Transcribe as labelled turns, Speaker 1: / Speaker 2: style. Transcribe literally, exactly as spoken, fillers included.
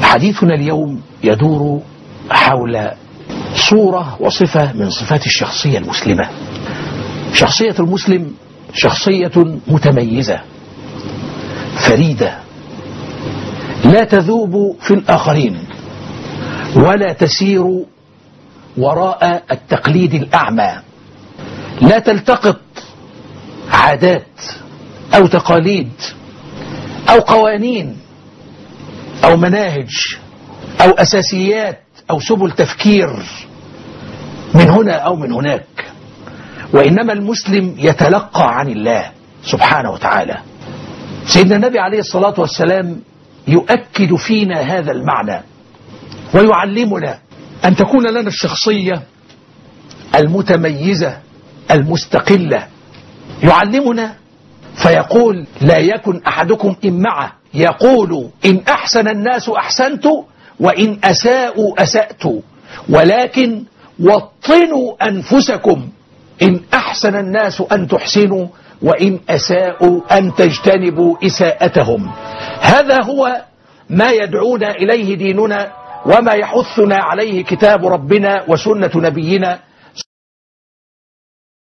Speaker 1: حديثنا اليوم يدور حول صورة وصفة من صفات الشخصية المسلمة. شخصية المسلم شخصية متميزة فريدة، لا تذوب في الآخرين ولا تسير وراء التقليد الأعمى، لا تلتقط عادات أو تقاليد أو قوانين أو مناهج أو أساسيات أو سبل تفكير من هنا أو من هناك، وإنما المسلم يتلقى عن الله سبحانه وتعالى. سيدنا النبي عليه الصلاة والسلام يؤكد فينا هذا المعنى ويعلمنا أن تكون لنا الشخصية المتميزة المستقلة. يعلمنا فيقول: لا يكن أحدكم إمعة يقول إن أحسن الناس أحسنت وإن أساءوا أسأت، ولكن وطنوا أنفسكم إن أحسن الناس أن تحسنوا وإن أساءوا أن تجتنبوا إساءتهم. هذا هو ما يدعونا إليه ديننا وما يحثنا عليه كتاب ربنا وسنة نبينا